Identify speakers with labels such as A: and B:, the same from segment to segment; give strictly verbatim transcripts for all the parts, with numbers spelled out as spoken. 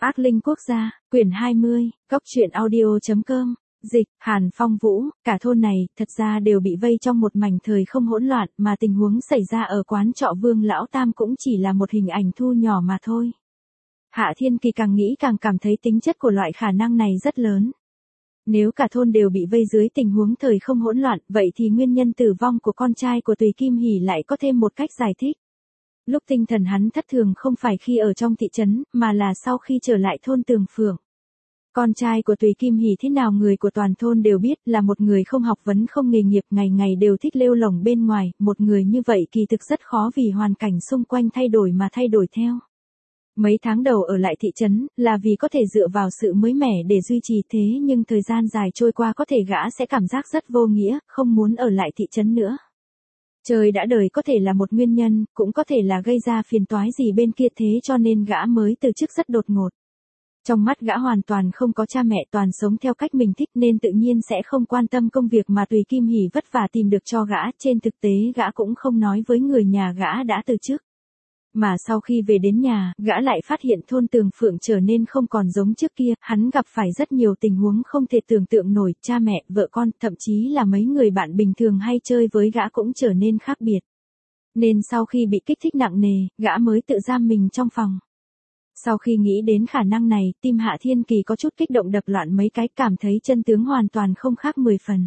A: Ác linh quốc gia, quyển hai mươi, cốc truyện audio chấm com, dịch, Hàn Phong Vũ, cả thôn này, thật ra đều bị vây trong một mảnh thời không hỗn loạn, mà tình huống xảy ra ở quán trọ Vương Lão Tam cũng chỉ là một hình ảnh thu nhỏ mà thôi. Hạ Thiên Kỳ càng nghĩ càng cảm thấy tính chất của loại khả năng này rất lớn. Nếu cả thôn đều bị vây dưới tình huống thời không hỗn loạn, vậy thì nguyên nhân tử vong của con trai của Tùy Kim Hỉ lại có thêm một cách giải thích. Lúc tinh thần hắn thất thường không phải khi ở trong thị trấn, mà là sau khi trở lại thôn Tường Phượng. Con trai của Tùy Kim Hỉ thế nào người của toàn thôn đều biết, là một người không học vấn không nghề nghiệp, ngày ngày đều thích lêu lổng bên ngoài, một người như vậy kỳ thực rất khó vì hoàn cảnh xung quanh thay đổi mà thay đổi theo. Mấy tháng đầu ở lại thị trấn, là vì có thể dựa vào sự mới mẻ để duy trì, thế nhưng thời gian dài trôi qua có thể gã sẽ cảm giác rất vô nghĩa, không muốn ở lại thị trấn nữa. Trời đã đời có thể là một nguyên nhân, cũng có thể là gây ra phiền toái gì bên kia, thế cho nên gã mới từ chức rất đột ngột. Trong mắt gã hoàn toàn không có cha mẹ, toàn sống theo cách mình thích nên tự nhiên sẽ không quan tâm công việc mà Tùy Kim Hỉ vất vả tìm được cho gã, trên thực tế gã cũng không nói với người nhà gã đã từ chức. Mà sau khi về đến nhà, gã lại phát hiện thôn Tường Phượng trở nên không còn giống trước kia, hắn gặp phải rất nhiều tình huống không thể tưởng tượng nổi, cha mẹ, vợ con, thậm chí là mấy người bạn bình thường hay chơi với gã cũng trở nên khác biệt. Nên sau khi bị kích thích nặng nề, gã mới tự giam mình trong phòng. Sau khi nghĩ đến khả năng này, tim Hạ Thiên Kỳ có chút kích động đập loạn mấy cái, cảm thấy chân tướng hoàn toàn không khác mười phần.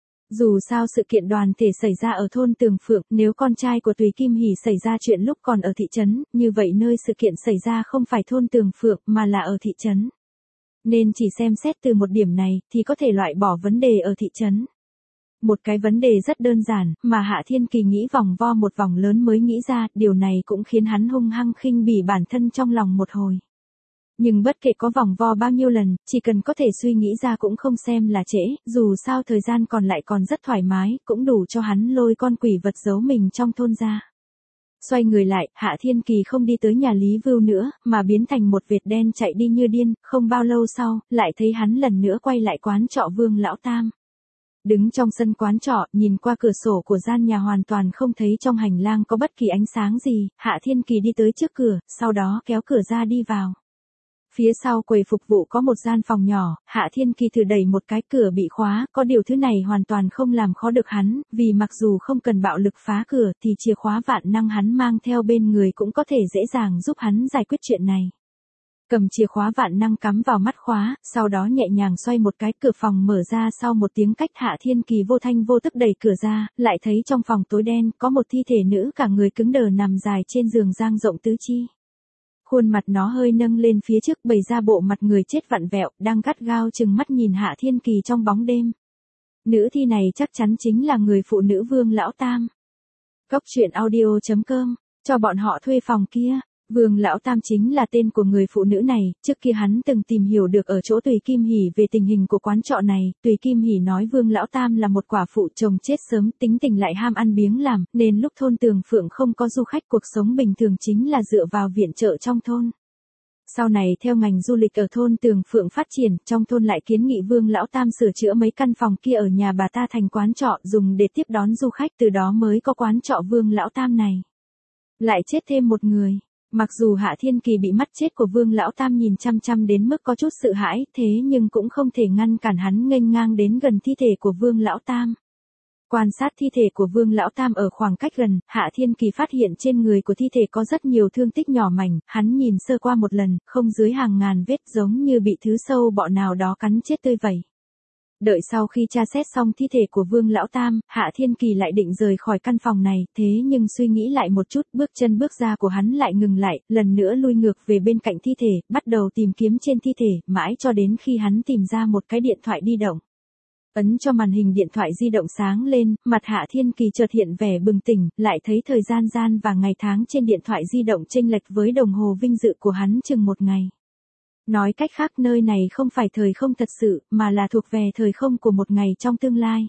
A: Dù sao sự kiện đoàn thể xảy ra ở thôn Tường Phượng, nếu con trai của Tùy Kim Hỉ xảy ra chuyện lúc còn ở thị trấn, như vậy nơi sự kiện xảy ra không phải thôn Tường Phượng mà là ở thị trấn. Nên chỉ xem xét từ một điểm này thì có thể loại bỏ vấn đề ở thị trấn. Một cái vấn đề rất đơn giản mà Hạ Thiên Kỳ nghĩ vòng vo một vòng lớn mới nghĩ ra, điều này cũng khiến hắn hung hăng khinh bỉ bản thân trong lòng một hồi. Nhưng bất kể có vòng vo bao nhiêu lần, chỉ cần có thể suy nghĩ ra cũng không xem là trễ, dù sao thời gian còn lại còn rất thoải mái, cũng đủ cho hắn lôi con quỷ vật giấu mình trong thôn ra. Xoay người lại, Hạ Thiên Kỳ không đi tới nhà Lý Vưu nữa, mà biến thành một vệt đen chạy đi như điên, không bao lâu sau, lại thấy hắn lần nữa quay lại quán trọ Vương Lão Tam. Đứng trong sân quán trọ, nhìn qua cửa sổ của gian nhà hoàn toàn không thấy trong hành lang có bất kỳ ánh sáng gì, Hạ Thiên Kỳ đi tới trước cửa, sau đó kéo cửa ra đi vào. Phía sau quầy phục vụ có một gian phòng nhỏ, Hạ Thiên Kỳ thử đẩy một cái, cửa bị khóa, có điều thứ này hoàn toàn không làm khó được hắn, vì mặc dù không cần bạo lực phá cửa thì chìa khóa vạn năng hắn mang theo bên người cũng có thể dễ dàng giúp hắn giải quyết chuyện này. Cầm chìa khóa vạn năng cắm vào mắt khóa, sau đó nhẹ nhàng xoay một cái, cửa phòng mở ra, sau một tiếng cách Hạ Thiên Kỳ vô thanh vô tức đẩy cửa ra, lại thấy trong phòng tối đen, có một thi thể nữ cả người cứng đờ nằm dài trên giường dang rộng tứ chi. Khuôn mặt nó hơi nâng lên phía trước, bày ra bộ mặt người chết vặn vẹo, đang gắt gao chừng mắt nhìn Hạ Thiên Kỳ trong bóng đêm. Nữ thi này chắc chắn chính là người phụ nữ Vương Lão Tam. Cốc truyện audio chấm com, cho bọn họ thuê phòng kia. Vương Lão Tam chính là tên của người phụ nữ này, trước kia hắn từng tìm hiểu được ở chỗ Tùy Kim Hỉ về tình hình của quán trọ này, Tùy Kim Hỉ nói Vương Lão Tam là một quả phụ chồng chết sớm, tính tình lại ham ăn biếng làm, nên lúc thôn Tường Phượng không có du khách, cuộc sống bình thường chính là dựa vào viện trợ trong thôn. Sau này theo ngành du lịch ở thôn Tường Phượng phát triển, trong thôn lại kiến nghị Vương Lão Tam sửa chữa mấy căn phòng kia ở nhà bà ta thành quán trọ dùng để tiếp đón du khách, từ đó mới có quán trọ Vương Lão Tam này. Lại chết thêm một người. Mặc dù Hạ Thiên Kỳ bị mắt chết của Vương Lão Tam nhìn chăm chăm đến mức có chút sợ hãi, thế nhưng cũng không thể ngăn cản hắn nghênh ngang đến gần thi thể của Vương Lão Tam. Quan sát thi thể của Vương Lão Tam ở khoảng cách gần, Hạ Thiên Kỳ phát hiện trên người của thi thể có rất nhiều thương tích nhỏ mảnh, hắn nhìn sơ qua một lần, không dưới hàng ngàn vết, giống như bị thứ sâu bọ nào đó cắn chết tươi vậy. Đợi sau khi tra xét xong thi thể của Vương Lão Tam, Hạ Thiên Kỳ lại định rời khỏi căn phòng này, thế nhưng suy nghĩ lại một chút, bước chân bước ra của hắn lại ngừng lại, lần nữa lui ngược về bên cạnh thi thể, bắt đầu tìm kiếm trên thi thể, mãi cho đến khi hắn tìm ra một cái điện thoại di động. Ấn cho màn hình điện thoại di động sáng lên, mặt Hạ Thiên Kỳ chợt hiện vẻ bừng tỉnh, lại thấy thời gian gian và ngày tháng trên điện thoại di động chênh lệch với đồng hồ vinh dự của hắn chừng một ngày. Nói cách khác nơi này không phải thời không thật sự, mà là thuộc về thời không của một ngày trong tương lai.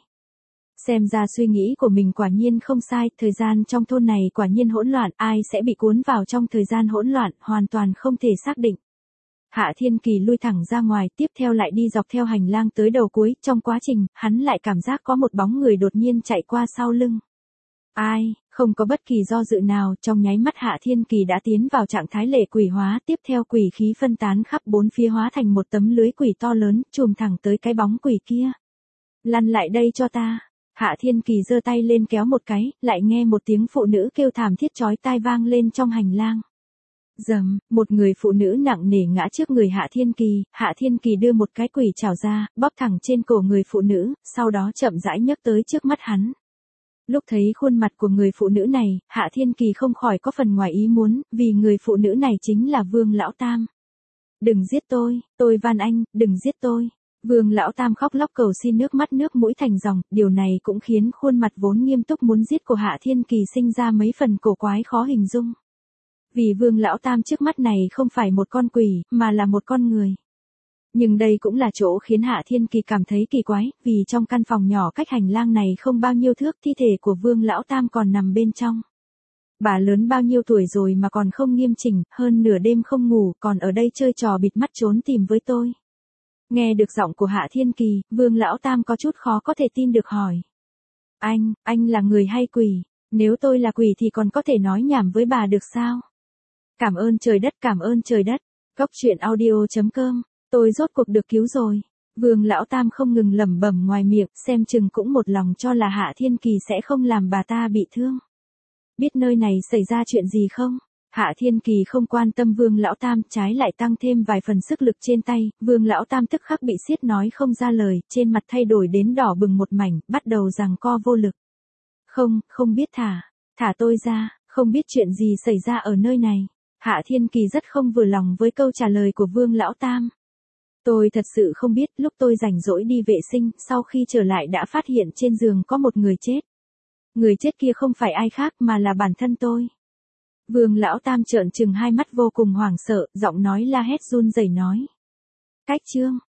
A: Xem ra suy nghĩ của mình quả nhiên không sai, thời gian trong thôn này quả nhiên hỗn loạn, ai sẽ bị cuốn vào trong thời gian hỗn loạn, hoàn toàn không thể xác định. Hạ Thiên Kỳ lui thẳng ra ngoài, tiếp theo lại đi dọc theo hành lang tới đầu cuối, trong quá trình, hắn lại cảm giác có một bóng người đột nhiên chạy qua sau lưng. Ai, không có bất kỳ do dự nào, trong nháy mắt Hạ Thiên Kỳ đã tiến vào trạng thái lệ quỷ hóa, tiếp theo quỷ khí phân tán khắp bốn phía hóa thành một tấm lưới quỷ to lớn, chùm thẳng tới cái bóng quỷ kia. Lăn lại đây cho ta. Hạ Thiên Kỳ giơ tay lên kéo một cái, lại nghe một tiếng phụ nữ kêu thảm thiết chói tai vang lên trong hành lang. Dầm, một người phụ nữ nặng nề ngã trước người Hạ Thiên Kỳ, Hạ Thiên Kỳ đưa một cái quỷ chảo ra, bóp thẳng trên cổ người phụ nữ, sau đó chậm rãi nhấc tới trước mắt hắn. Lúc thấy khuôn mặt của người phụ nữ này, Hạ Thiên Kỳ không khỏi có phần ngoài ý muốn, vì người phụ nữ này chính là Vương Lão Tam. Đừng giết tôi, tôi van anh, đừng giết tôi. Vương Lão Tam khóc lóc cầu xin, nước mắt nước mũi thành dòng, điều này cũng khiến khuôn mặt vốn nghiêm túc muốn giết của Hạ Thiên Kỳ sinh ra mấy phần cổ quái khó hình dung. Vì Vương Lão Tam trước mắt này không phải một con quỷ, mà là một con người. Nhưng đây cũng là chỗ khiến Hạ Thiên Kỳ cảm thấy kỳ quái, vì trong căn phòng nhỏ cách hành lang này không bao nhiêu thước, thi thể của Vương Lão Tam còn nằm bên trong. Bà lớn bao nhiêu tuổi rồi mà còn không nghiêm chỉnh, hơn nửa đêm không ngủ, còn ở đây chơi trò bịt mắt trốn tìm với tôi. Nghe được giọng của Hạ Thiên Kỳ, Vương Lão Tam có chút khó có thể tin được hỏi. Anh, anh là người hay quỷ? Nếu tôi là quỷ thì còn có thể nói nhảm với bà được sao? Cảm ơn trời đất, cảm ơn trời đất. Cốc truyện audio chấm com, tôi rốt cuộc được cứu rồi. Vương Lão Tam không ngừng lẩm bẩm ngoài miệng, xem chừng cũng một lòng cho là Hạ Thiên Kỳ sẽ không làm bà ta bị thương. Biết nơi này xảy ra chuyện gì không? Hạ Thiên Kỳ không quan tâm Vương Lão Tam, trái lại tăng thêm vài phần sức lực trên tay, Vương Lão Tam tức khắc bị siết nói không ra lời, trên mặt thay đổi đến đỏ bừng một mảnh, bắt đầu giằng co vô lực. Không, không biết thả, thả tôi ra, không biết chuyện gì xảy ra ở nơi này. Hạ Thiên Kỳ rất không vừa lòng với câu trả lời của Vương Lão Tam. Tôi thật sự không biết, lúc tôi rảnh rỗi đi vệ sinh, sau khi trở lại đã phát hiện trên giường có một người chết. Người chết kia không phải ai khác mà là bản thân tôi. Vương Lão Tam trợn trừng hai mắt vô cùng hoảng sợ, giọng nói la hét run rẩy nói. Cách chương,